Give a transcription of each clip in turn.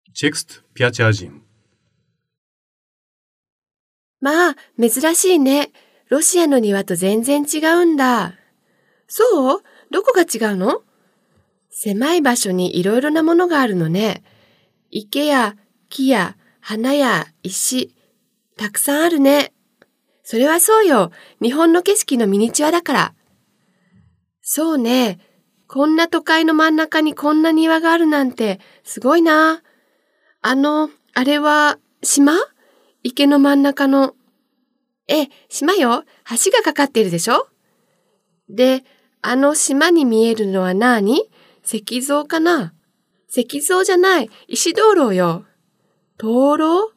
Текст 5.1. まあ、珍しいね。ロシアの庭と全然違うんだ。そう？どこが違うの？狭い場所にいろいろなものがあるのね。池や木や花や石、たくさんあるね。それはそうよ。日本の景色のミニチュアだから。そうね。こんな都会の真ん中にこんな庭があるなんてすごいな。あれは島？池の真ん中の。島よ。橋がかかっているでしょ？で、あの島に見えるのは何？石像かな？石像じゃない。石灯籠よ。灯籠？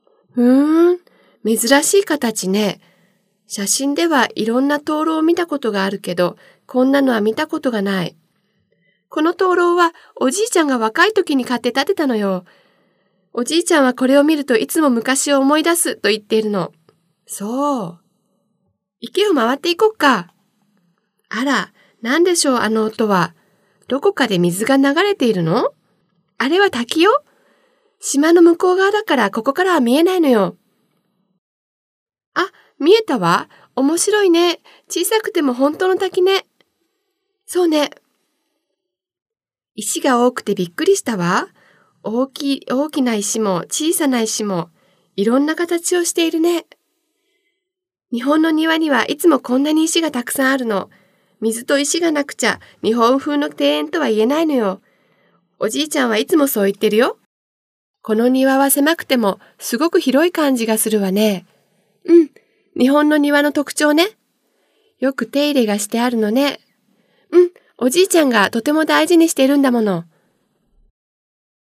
珍しい形ね。写真ではいろんな灯籠を見たことがあるけど、こんなのは見たことがない。この灯籠はおじいちゃんが若い時に買って建てたのよ。おじいちゃんはこれを見るといつも昔を思い出すと言っているの。そう。池を回っていこっか。あら、なんでしょうあの音は。どこかで水が流れているの？あれは滝よ。島の向こう側だからここからは見えないのよ。あ、見えたわ。面白いね。小さくても本当の滝ね。そうね。石が多くてびっくりしたわ。大きな石も小さな石もいろんな形をしているね。日本の庭にはいつもこんなに石がたくさんあるの。水と石がなくちゃ日本風の庭園とは言えないのよ。おじいちゃんはいつもそう言ってるよ。この庭は狭くてもすごく広い感じがするわね。日本の庭の特徴ね。よく手入れがしてあるのね。おじいちゃんがとても大事にしているんだもの。